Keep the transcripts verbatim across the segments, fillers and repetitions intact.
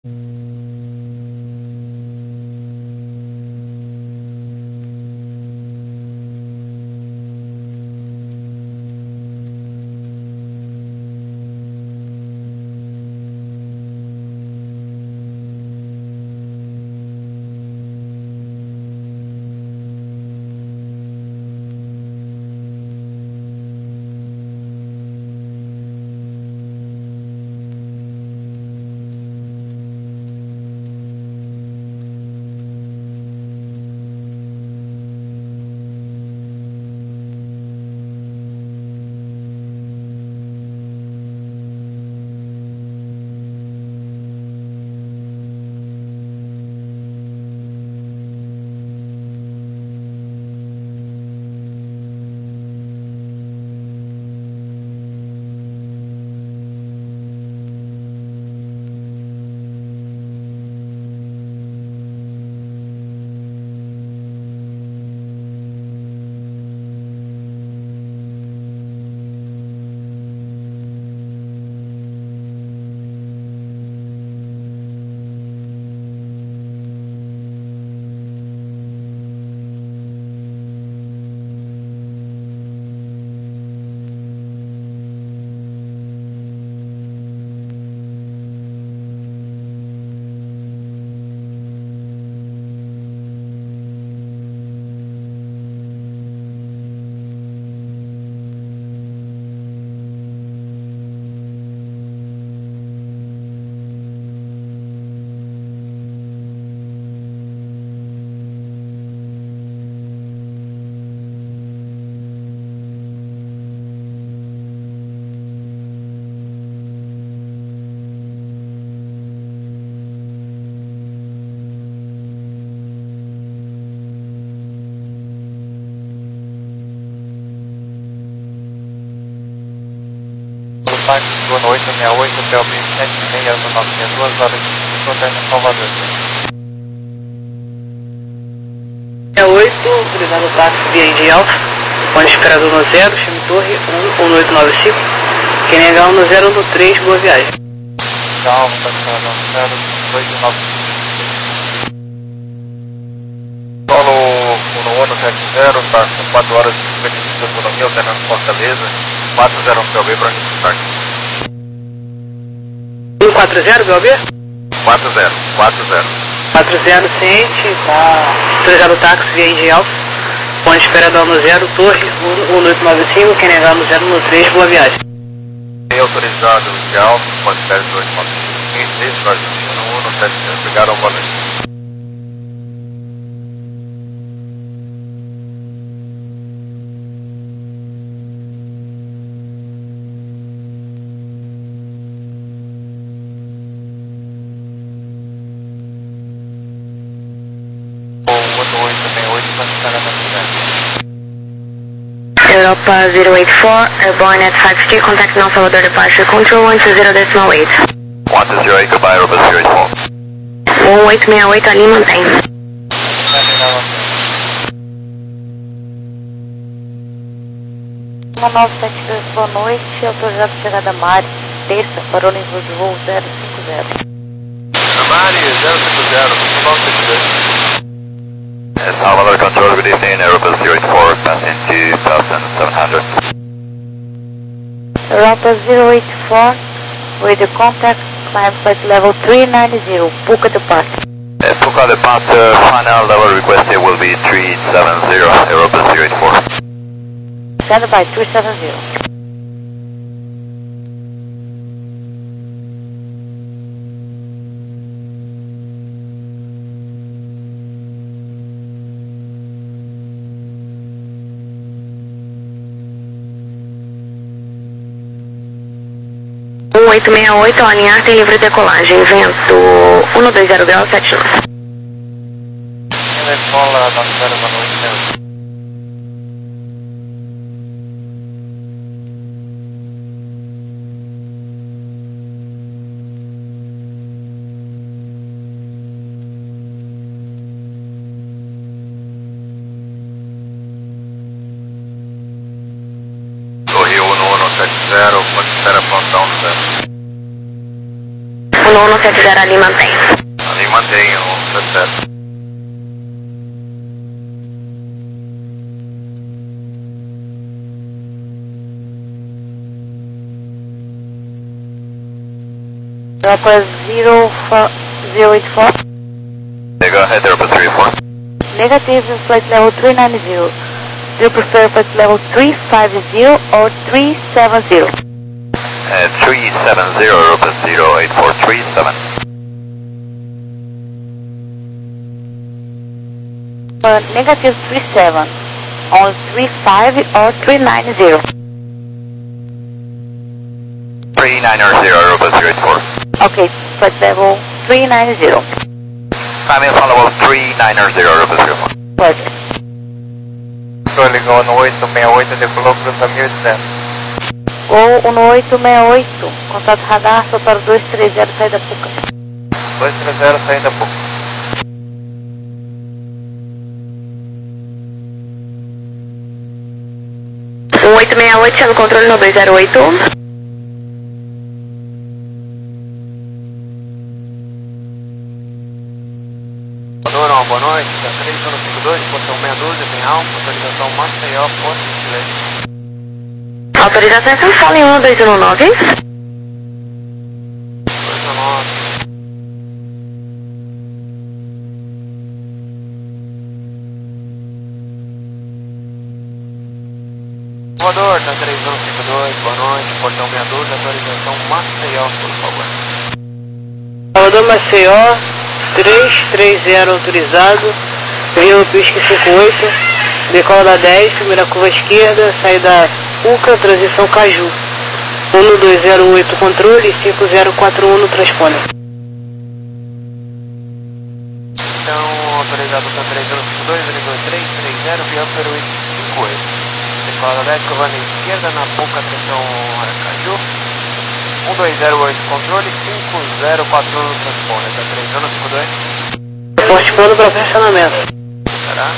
Zona oito seis oito, P O B sete seis zero nove, duas horas de fronteira em Salvador. sessenta e oito, utilizando o táxi via Indy Alfa, ponte esperador no zero, chame Torre um um oito nove cinco, quem negar um no zero um no três, boa viagem. Calma, tá esperando no zero oito nove cinco. Solo um um sete zero, tá com quatro horas de cinquenta e cinco de autonomia, alternando Fortaleza, quatro zero um P O B para Recife. um quatro zero, B O B? quatro zero, quatro zero. quatro zero, ciente, tá utilizando o táxi via Indy Alfa, ponte esperador no zero, Torre um um oito nove cinco, quem negar no zero no três, boa viagem. Autorizado de Alfa, ponte esperador oito nove cinco, três, um um sete zero, obrigado ao volante. Europa zero eight four, airborne at five two, contact North Salvador departure control one two zero decimal eight. one two zero eight, goodbye, Europa zero eight four. um oito seis oito, ali mantém. um nove sete dois, boa noite, autorizado chegada a Mari, terça, parou em voo de voo zero cinco zero. Mari, zero cinco zero, um nove sete dois. Salvador Control, good evening, Europa zero eight four, passing two thousand seven hundred. Europa zero eight four, radio contact, climb flight level three ninety, Puka departure. Uh, Puka departure, final level requested will be three seven zero, Europa zero eight four. Stand by three seven zero. um oito seis oito, ao alinhar tem livre decolagem, vento um dois zero grau sete nove. Escola nove zero, boa noite. Rio um um sete zero, pode esperar pontão no zero. um um um sete zero ali mantém. Ali mantém o um sete zero. Europa zero eight four. Go ahead, Airbus three four. Negative, flight level three nine zero. Do you prefer flight level three five zero or three seven zero? Uh, three seven zero, Airbus zero eight four three seven. Uh, negative three seven. On three five or three nine zero? three nine zero, Airbus zero eight four. Okay, flight level three nine zero. Climbing follow three nine zero, Airbus zero four. Perfect. Estou ligando no oito seis oito, decolou para mil e duzentos. Gol um oito seis oito. Contato radar, só para dois três zero, saída Puca. dois três zero, saindo a pouco. um oito seis oito, chama o controle no dois zero oito. Padrão, boa noite, três zero cinco dois, portão meia dúzia, tem alfa, autorização Maceió, Porto de Autorização é São Paulo em um dois um nove. dois nove. Voador, tá três zero cinco dois, boa noite, portão meia dúzia, autorização Maceió, por favor. Salvador Maceió, três três zero autorizado, via Pisca cinco oito, decola da dez, primeira curva esquerda, saída Puca, transição Caju. um dois zero oito controle, cinco zero quatro um no transponder. Então, autorizado para três zero cinco dois, nível três três zero, via Peruíte cinco oito. Decola da dez, curva na esquerda, na Puca, atenção Caju. um dois zero oito controle, cinco zero quatro um no transponder, tá três zero cinco dois. Participando para pressionamento. Será?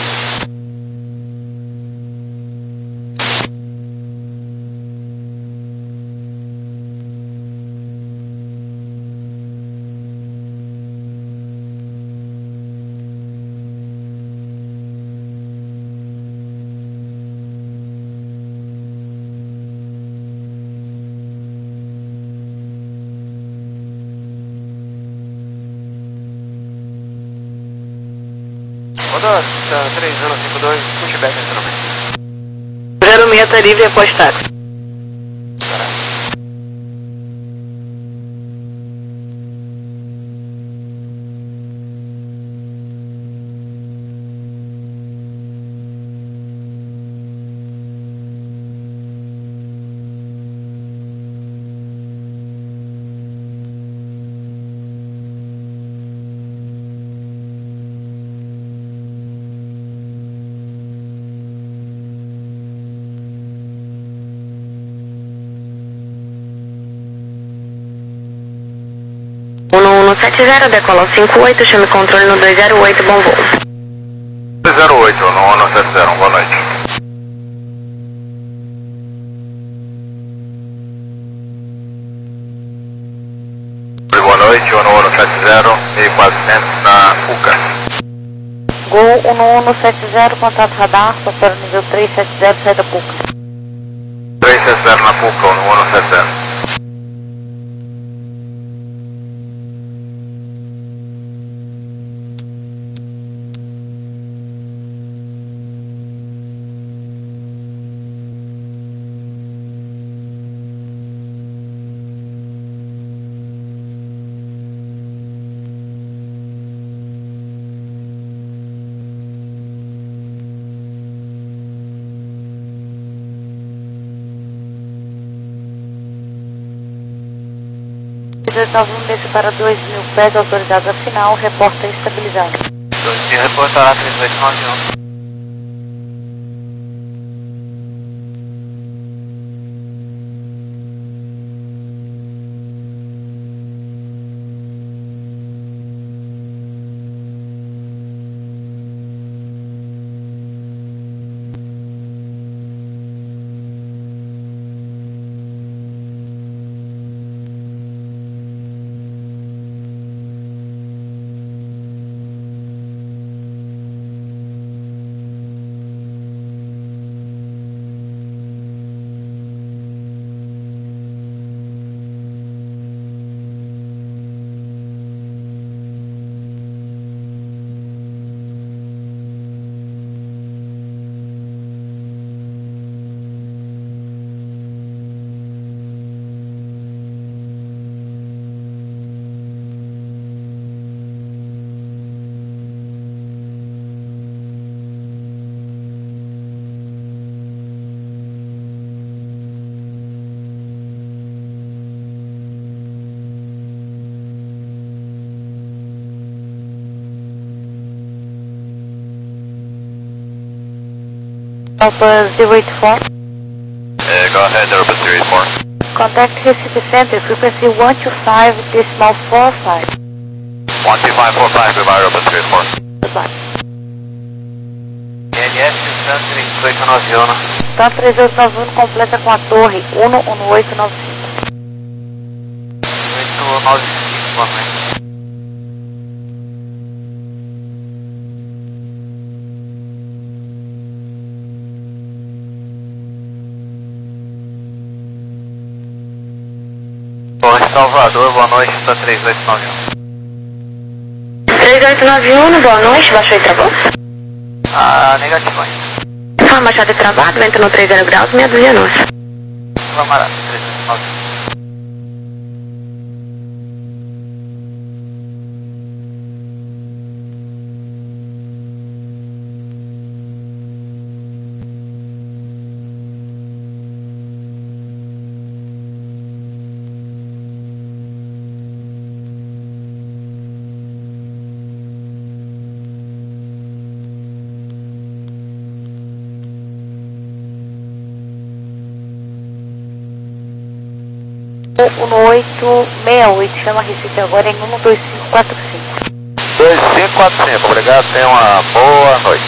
Voador, três zero cinco dois, pushback instrumento. zero seis tá livre após táxi. um um sete zero, decola cinco oito, chame o controle no dois zero oito, bom voo. dois zero oito, no um sete zero, boa noite. Boa noite, no um sete zero, mil e quatrocentos na Puca. Gol um um sete zero, contato radar, só para nível três sete zero, saída Puca. três sete zero na Puca, no um sete zero. nove um desce para dois mil pés, autorizado a final, reporta estabilizado. dois mil, reportará três oito nove um. Alpha zero eight four. Uh, go ahead, Aeropost zero eight four. Contact Recife Center, frequency one two five decimal four five. one two five four five, goodbye, Aeropost zero eight four. Goodbye. I L S Sun três oito nove um. Sun três oito nove um completa com a torre um um oito nove cinco. oito nove cinco, boa noite. Torre Salvador, boa noite, Sun três oito nove um. três oito nove um, boa noite, baixou e travou? Ah, negativo ainda. Forma baixada e travado, vento no trinta graus, meia dúzia nossa. Camarada, três oito nove um. um oito seis oito, chama Recife agora em um dois cinco quatro cinco. dois cinco quatro cinco, obrigado, tenha uma boa noite.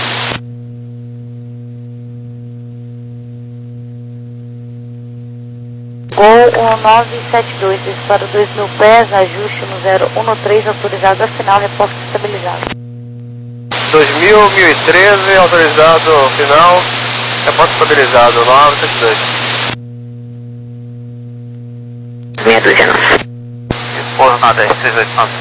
Gol um nove sete dois, disparo dois mil pés, ajuste no zero um três, autorizado a final, reporte estabilizado. dois mil, mil e treze, autorizado final, reporte estabilizado, nove sete dois. Meia dúzia nossa. Esposa na dez, três oito nove.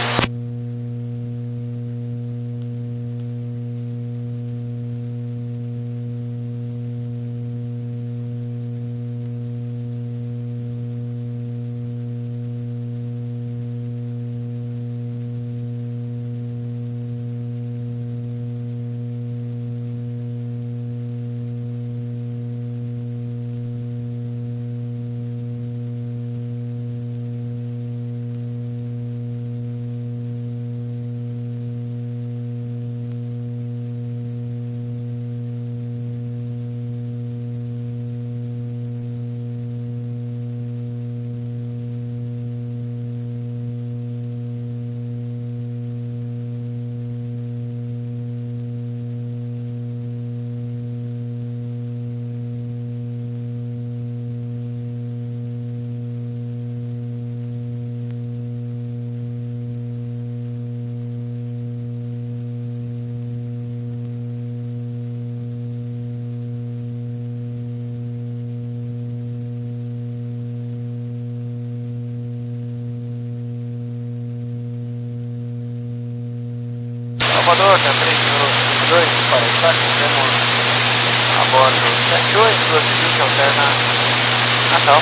Salvador, tá três mil dois, para estar, temos a bordo sete oito, duas vinte, alterna Natal.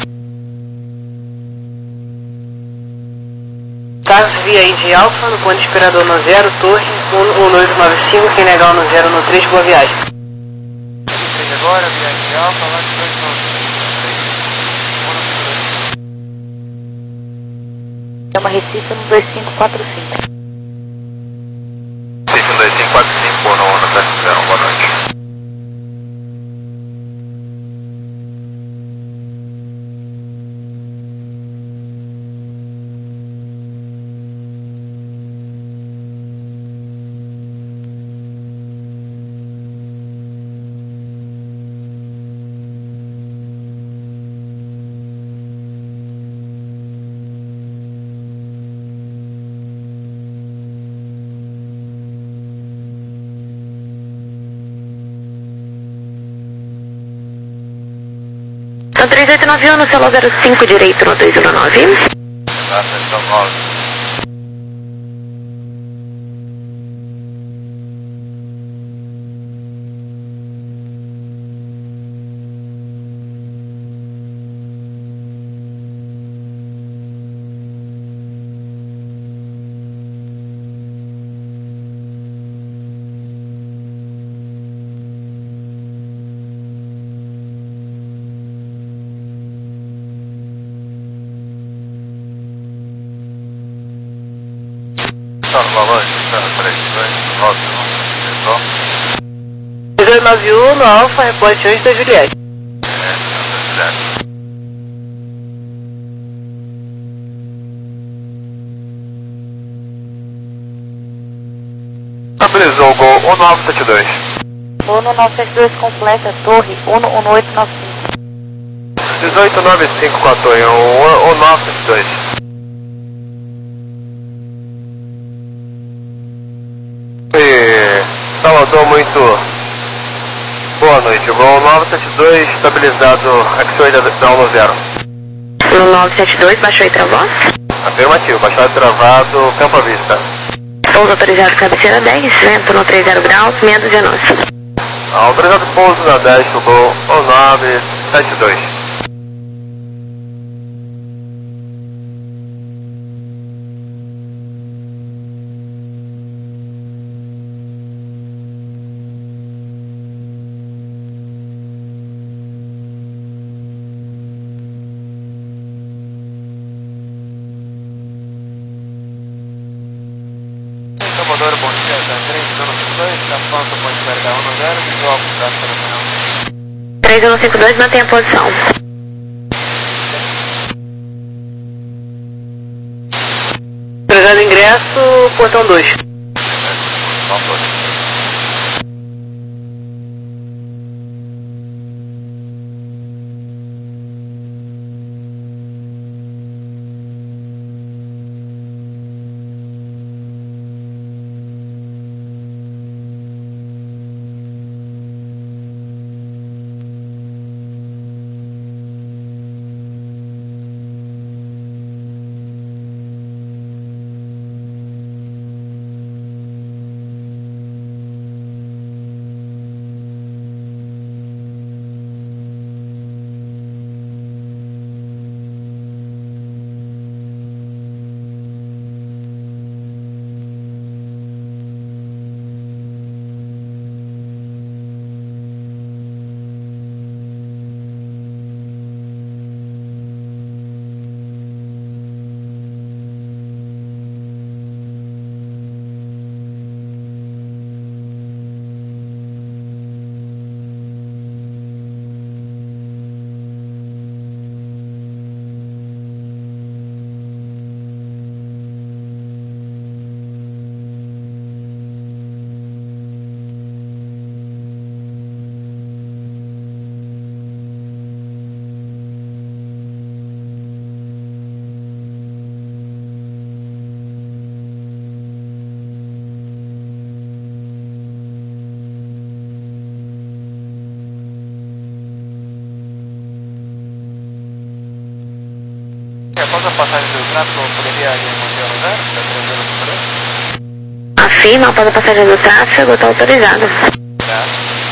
Carlos via Indy Alpha, no ponto esperador no zero, torre um oito nove cinco, quem legal no zero no três, boa viagem. três agora, via Indy Alpha, lá de dois nove. Chama Recife no dois cinco quatro cinco. Recife dois cinco quatro cinco, no no sete zero, boa noite. Então três oito nove um no celular zero cinco direito no dois um nove. Tá, então nove. nove um no Alfa, reporte antes da Juliette. Estabilizou o Gol um nove sete dois. Uno nove sete dois completa, torre um um oito nove cinco. dezoito nove cinco com a torre, um nove sete dois. E Salvador, muito boa noite. O Gol nove sete dois, estabilizado, X oito da zero. O nove sete dois, baixou e travou? Afirmativo, baixado e travado, campo à vista. Pouso autorizado, cabeceira dez, vento no trinta graus, meia dúzia nossa. Autorizado pouso na dez, o Gol nove sete dois. Salvador, bom dia, tá três um cinco dois, tá pronto, pode carregar um zero, visual com taxa operacional. três um cinco dois, mantém a posição. Autorizado ingresso, portão dois. Após a passagem do tráfego, poderia manter o zero? Está três zero dois? Afirma, após a passagem do tráfego, está autorizado. Tá.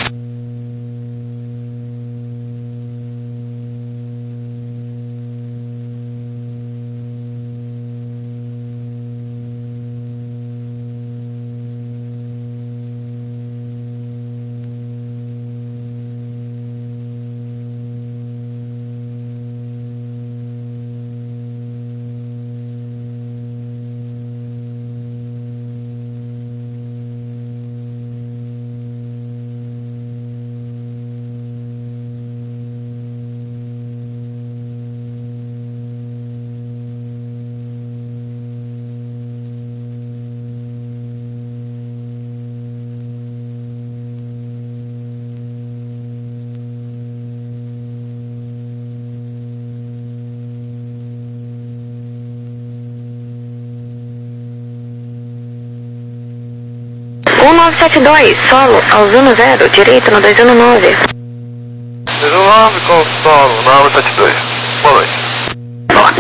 um nove sete dois, solo, ao Zuno zero, direito no dois um nove. dois um nove com solo, nove sete dois. Boa noite. Boa.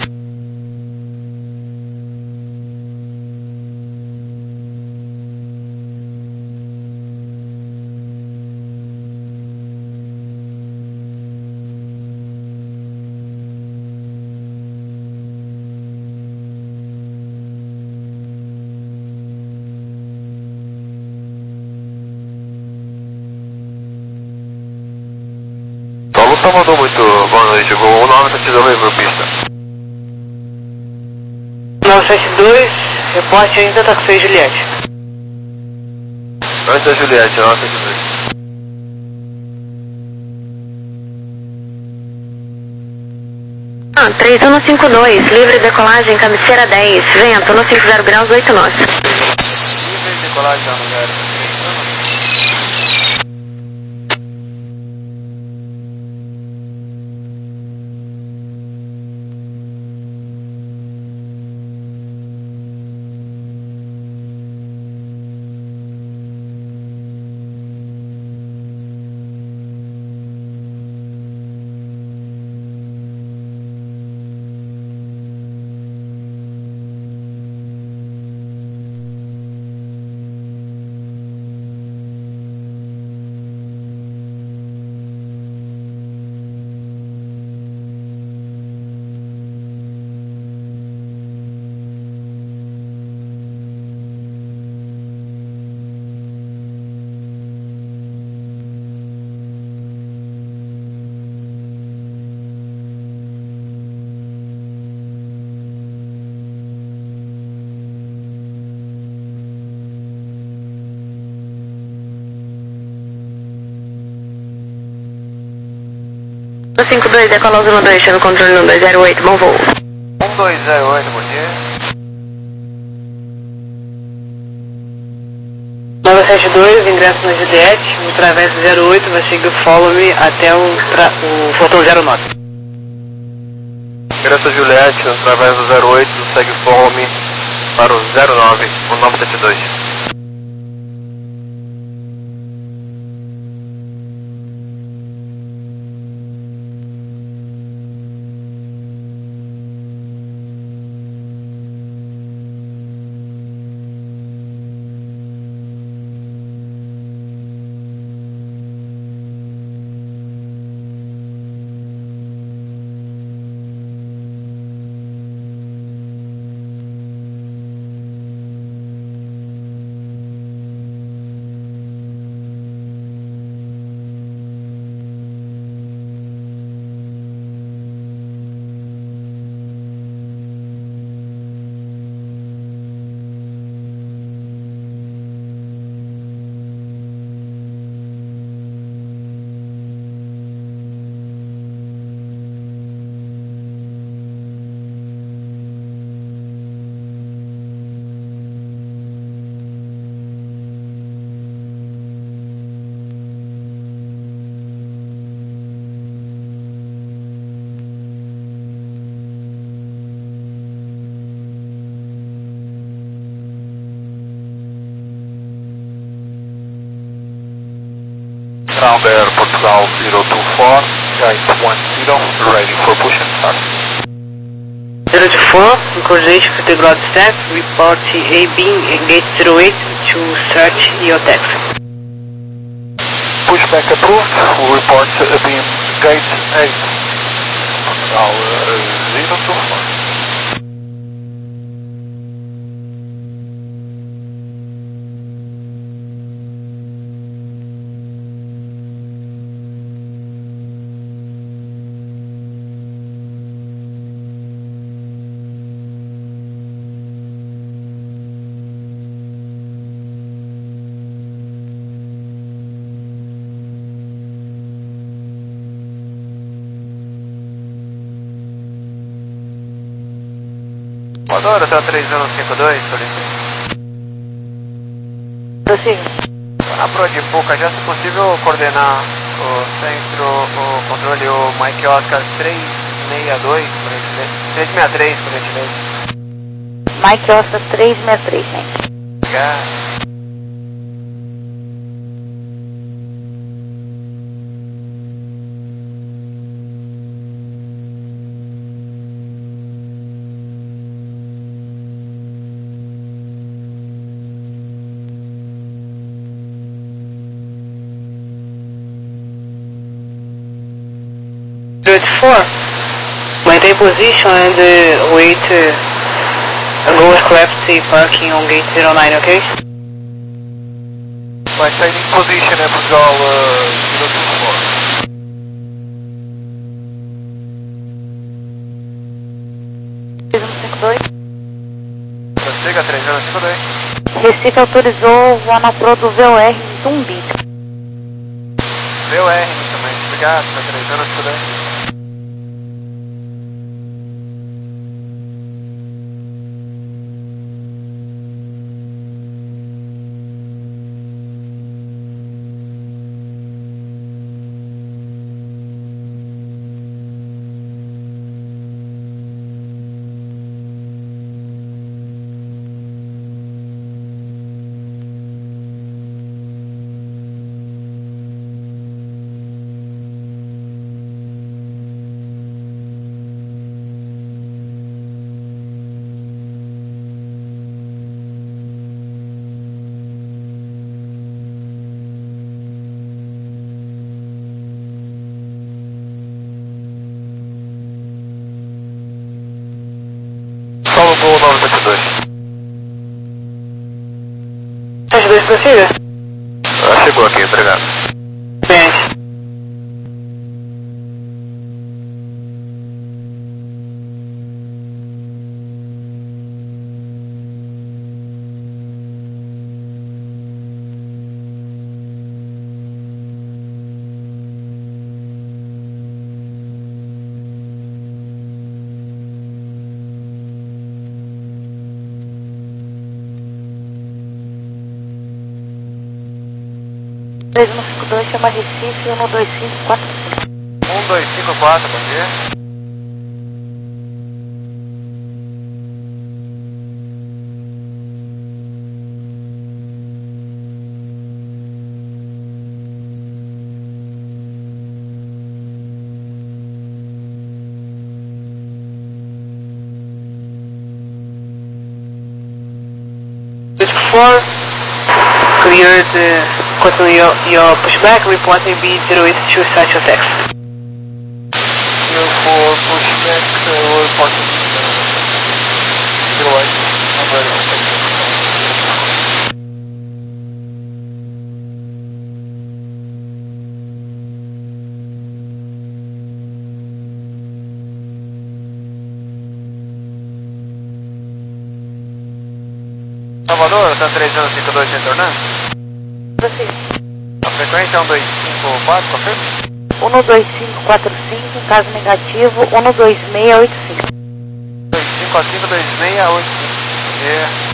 Salvador, muito boa noite. Gol nove sete dois, meu pista. nove sete dois, reporte ainda taxi Juliette. Antes da Juliette, nove sete dois. Ah, três um cinco dois, livre decolagem, cabeceira dez, vento no cinco zero graus, oito nós. Livre decolagem no lugar três um. cinco dois, decola zero dois, chama o controle no dois zero oito, bom voo. um dois zero oito, bom dia. nove sete dois, ingresso na Juliette, no travesso zero oito, vai seguir o follow me até o, tra o portão zero nove. Ingresso Juliette, no travesso zero oito, segue o follow me para o zero nove, o nove sete dois. Ground Air Portugal zero two four, gate one zero, ready for push and start. zero two four, in coordination with the ground staff, report A B gate zero eight to start your taxi. Pushback approved, we'll report a beam gate eight, Portugal uh, zero two four. Motor, hotel três um cinco dois, solicito. Prossiga. Na Pro de Puca, já se possível coordenar o centro, o controle, o Mike Oscar três seis dois, por gentileza. três seis três, por gentileza. Mike Oscar três seis três, né? Obrigado. zero two four, maintain position and uh, wait uh, go aircraft parking on gate zero nine, okay? Maintaining position at Portugal uh, zero two four. três um cinco dois. Prossiga, três um cinco dois. Recife autorizou o voo na Pro do V O R em Tumbi. V O R também, obrigado, três um cinco dois. prossiga. Ah, chegou aqui, obrigado. Bem. três um cinco dois chama Recife, um dois cinco quatro cinco. um dois cinco quatro, bom dia. four, clear the, continue your, your pushback, reporting B zero eight two start your taxi. zero four pushback, uh, we're reporting uh, zero eight, I'm ready for taxi. Salvador, tá três anos cinco dois retornando? Prossiga. A frequência é um dois cinco quatro, confirma? um dois cinco quatro cinco, caso negativo, um dois seis oito cinco. dois cinco quatro cinco dois seis oito cinco. Bom dia.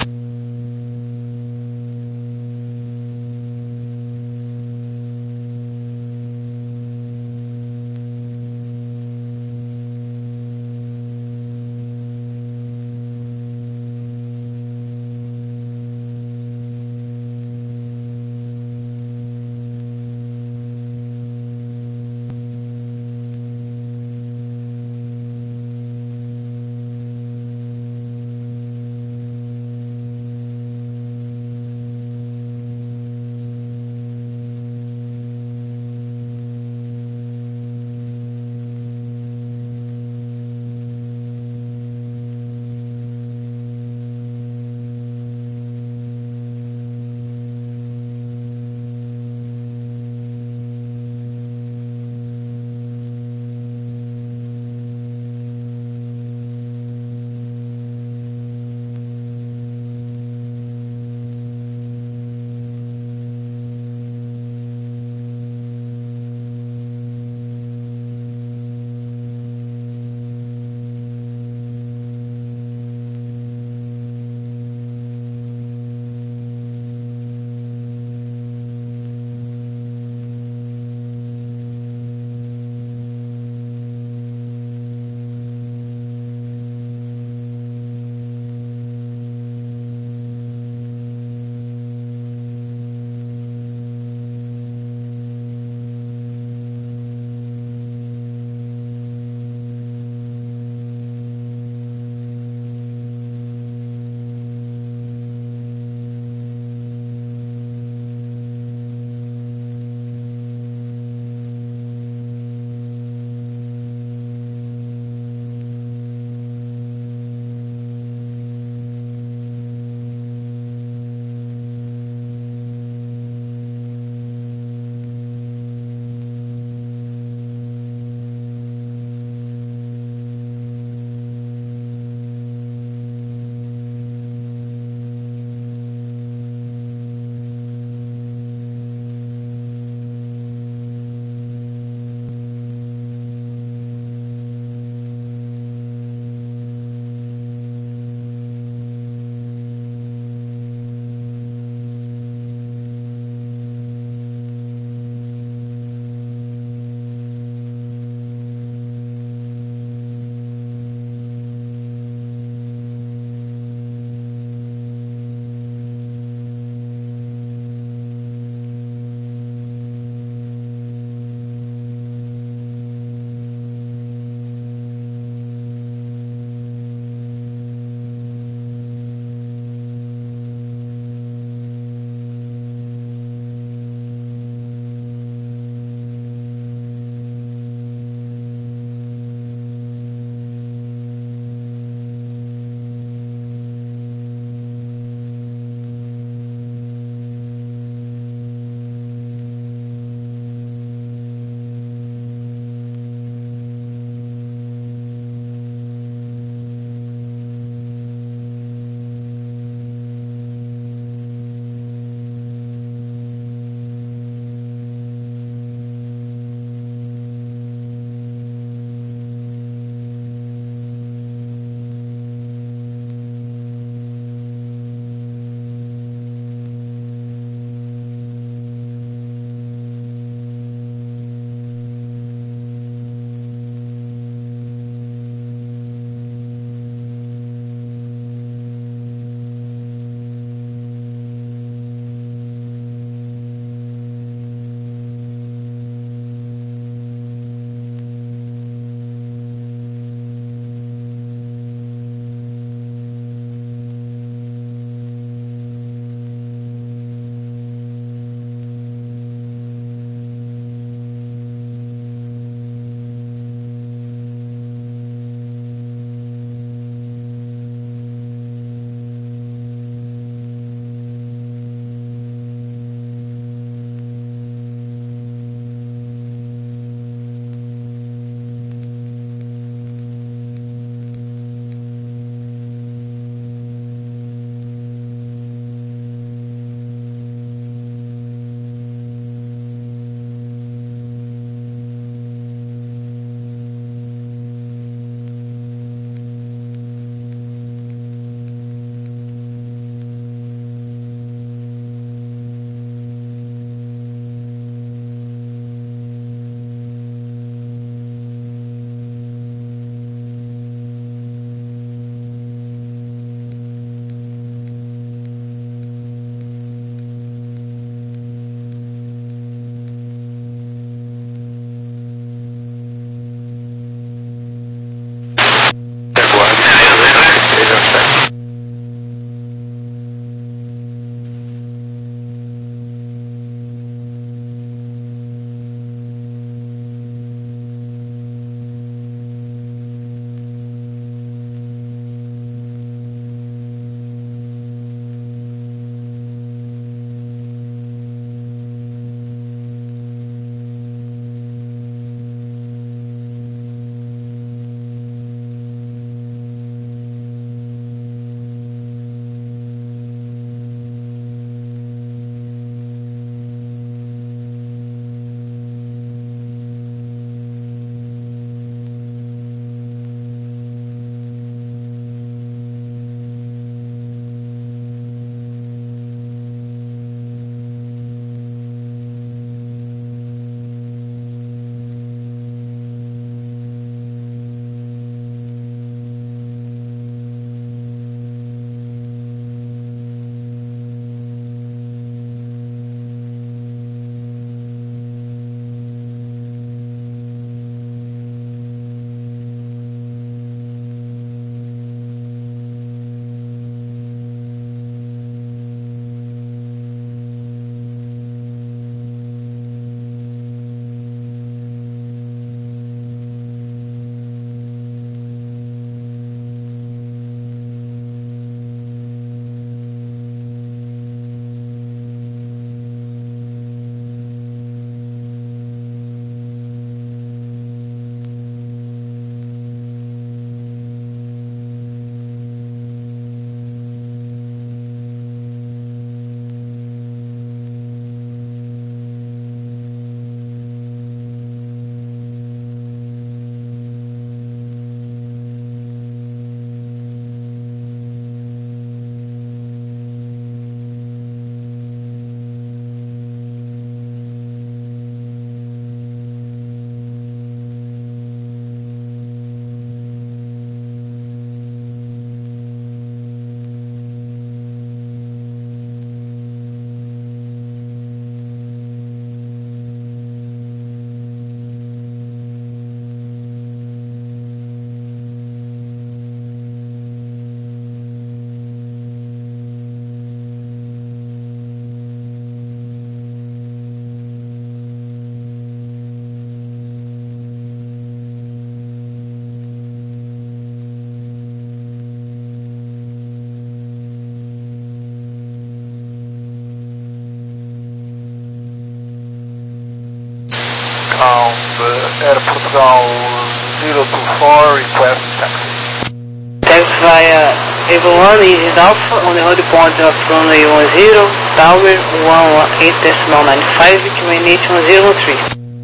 Air Portugal zero two four, request taxi. Taxi via Able one, Easy Alpha, on the hold point of runway one zero, tower one one eight decimal nine five, terminate one zero three.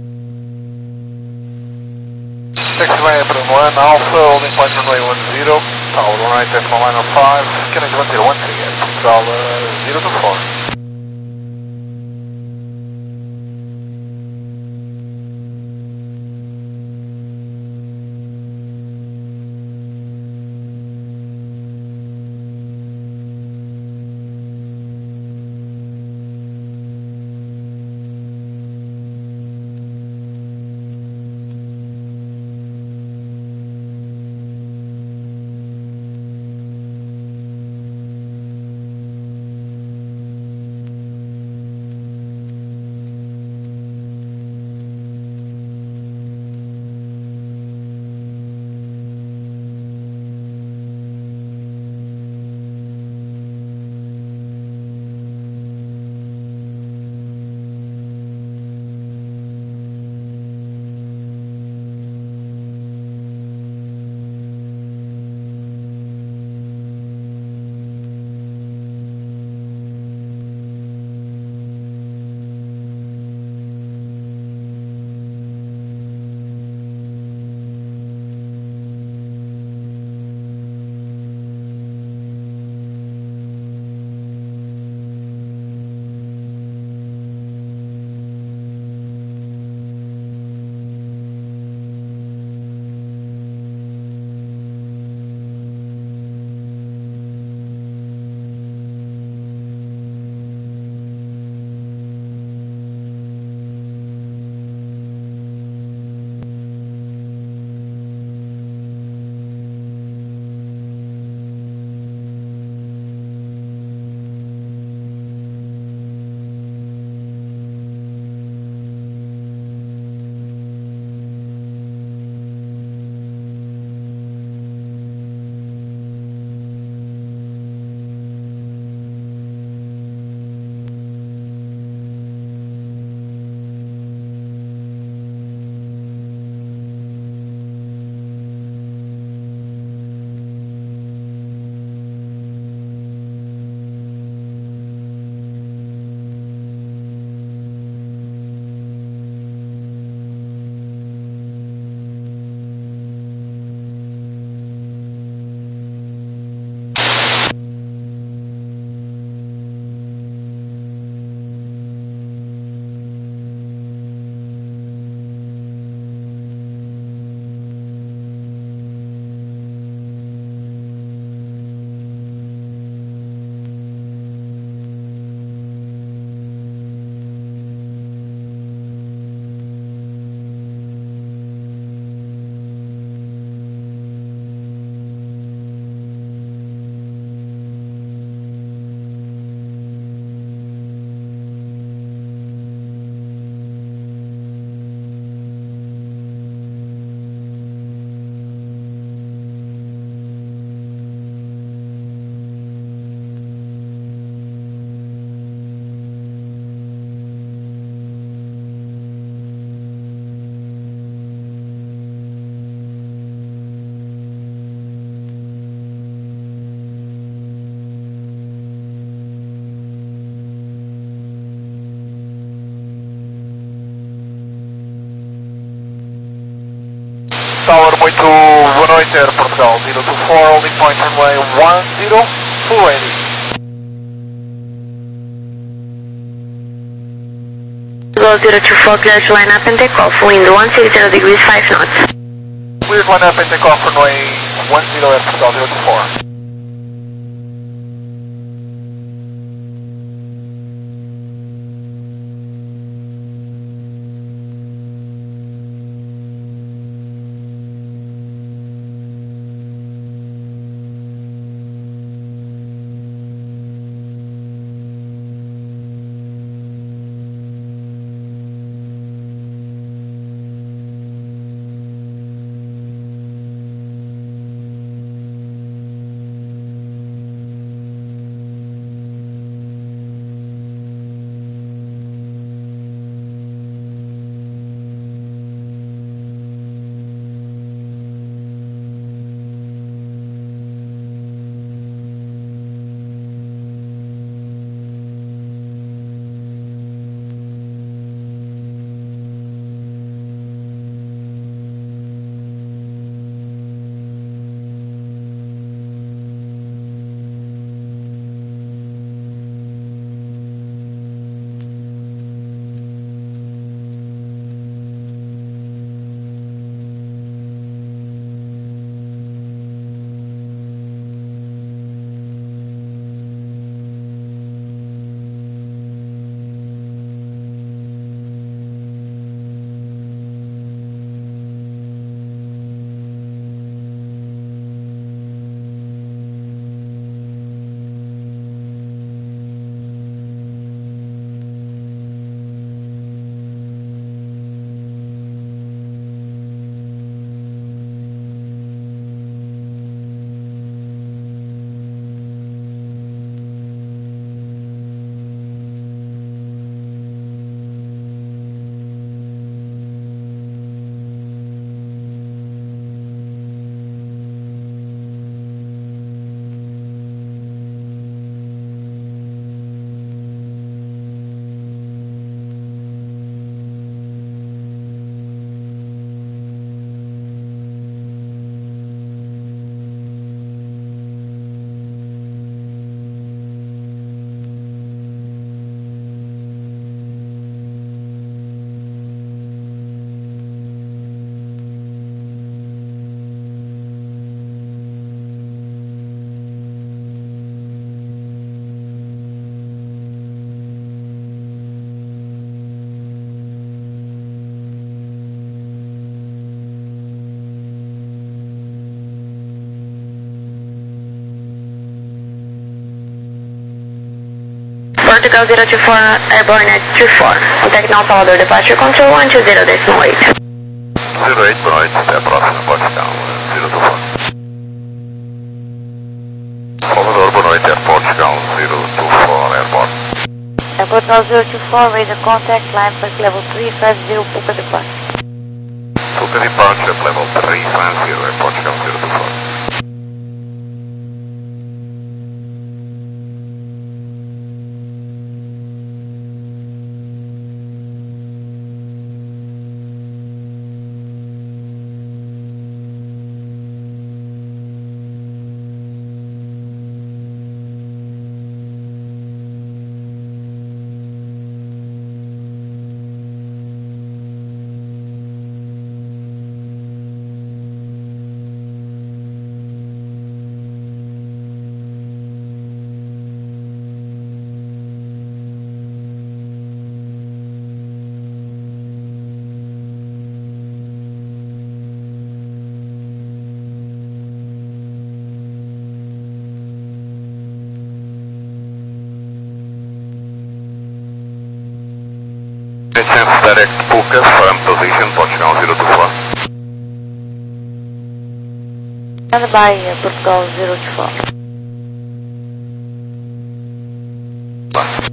Taxi via Airplane one, Alpha, holding point runway one zero, tower one eight decimal nine five, Canadian one zero one three, Air Portugal uh, zero two four. Tower muito boa noite, Air Portugal zero two four, holding point runway one zero, full ready. zero two four, clear to line up and take off, wind one six zero degrees five knots. Cleared line up and take off runway one zero, Air Portugal zero two four. Portugal zero two four, airborne at two four. Contact now Salvador departure control one two zero decimal eight. zero eight, boa noite, até a próxima, Portugal zero two four. Salvador, boa noite, Air Portugal zero two four, airborne. Air Portugal zero two four, radar contact, line flight level three five zero, Puka departure. Puka departure, level three five zero, Air Portugal zero two four. Chance direct Puka, firm position, Portugal zero two four. Stand by, Air Portugal zero two four. Bye.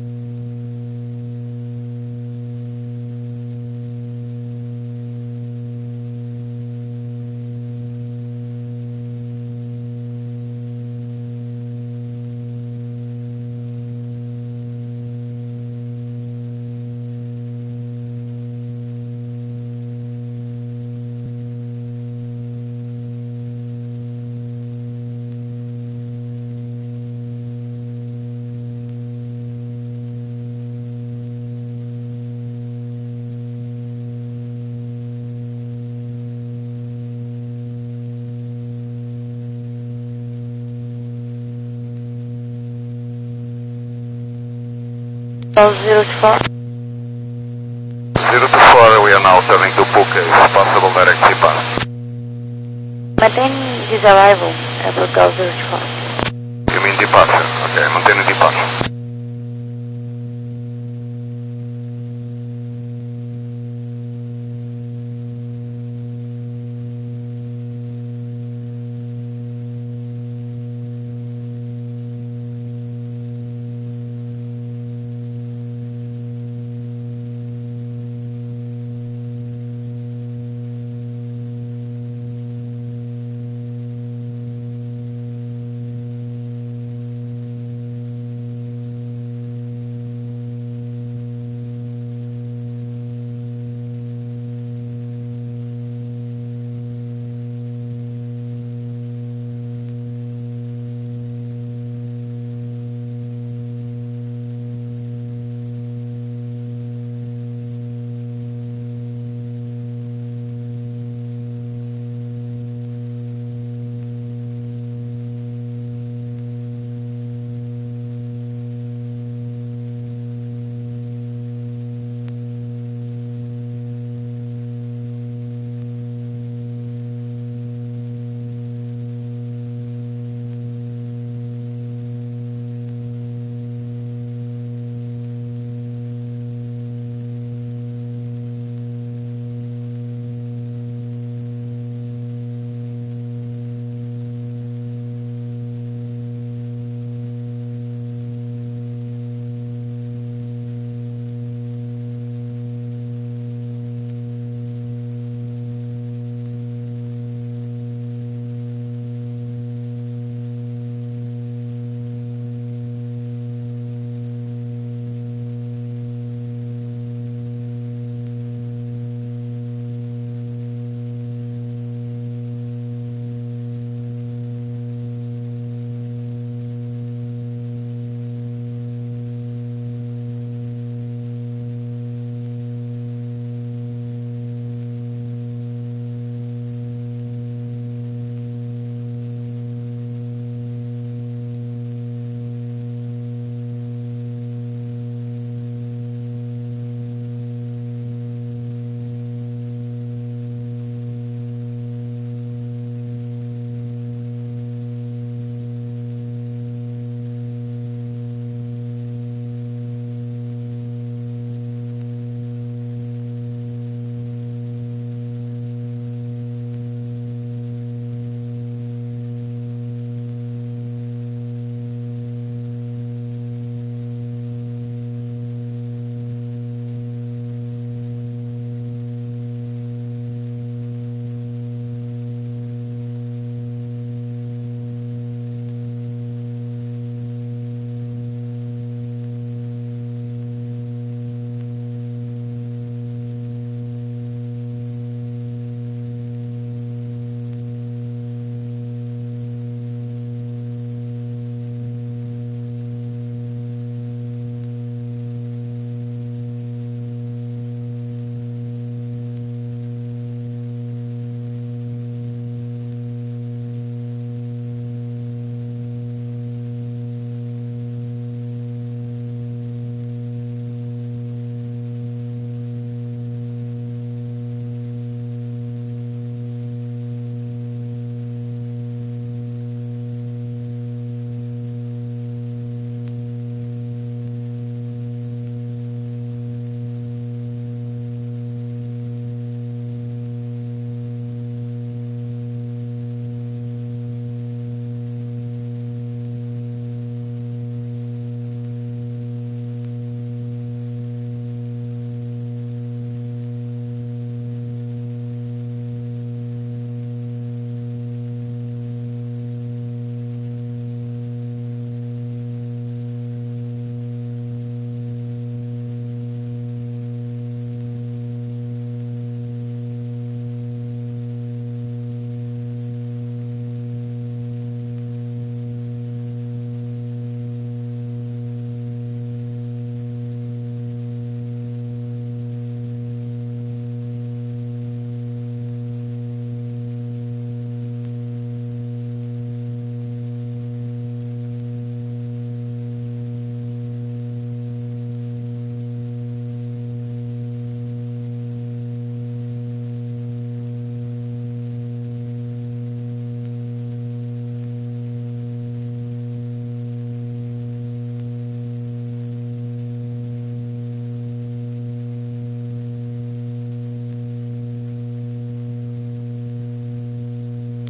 zero two four. zero two four, we are now turning to Puka, if possible direct departure. Maintain this arrival, Air Portugal zero two four. You mean departure? Okay, maintain departure.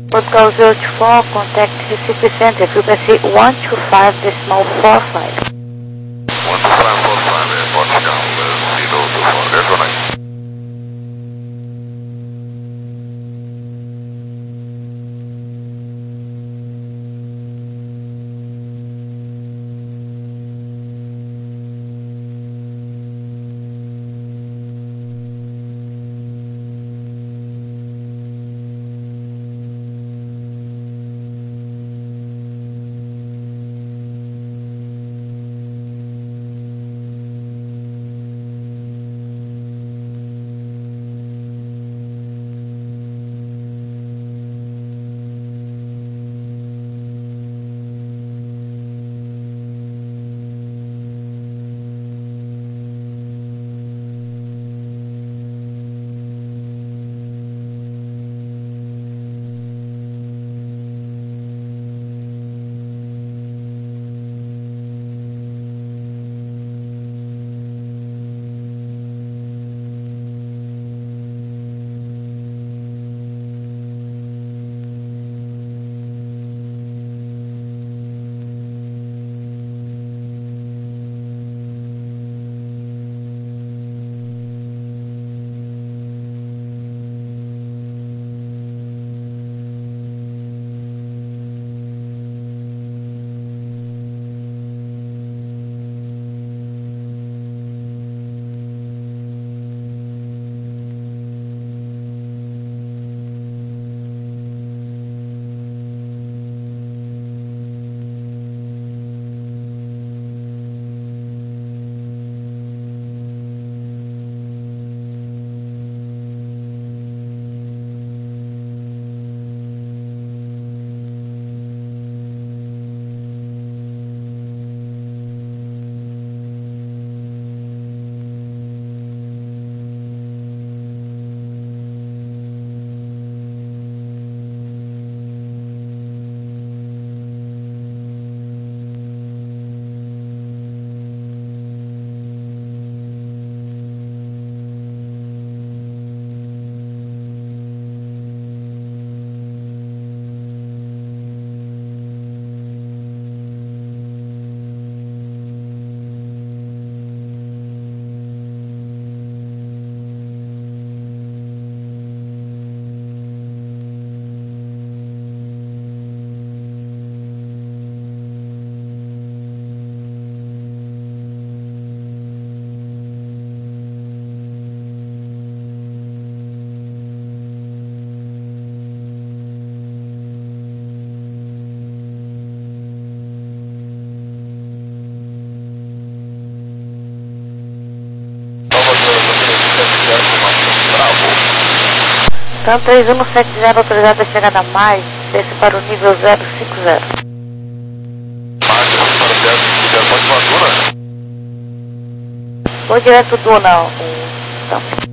Protocol zero two four, contact Recife Center, frequency one two five decimal four five. one two five four five, uh, Portugal, uh, zero two four, that's all right. Então três um sete zero autorizado a chegada a mais, desce para o nível zero cinco zero. Mais, desce para o zero cinco zero, pode ir para a Duna? Vou direto Duna, um, então.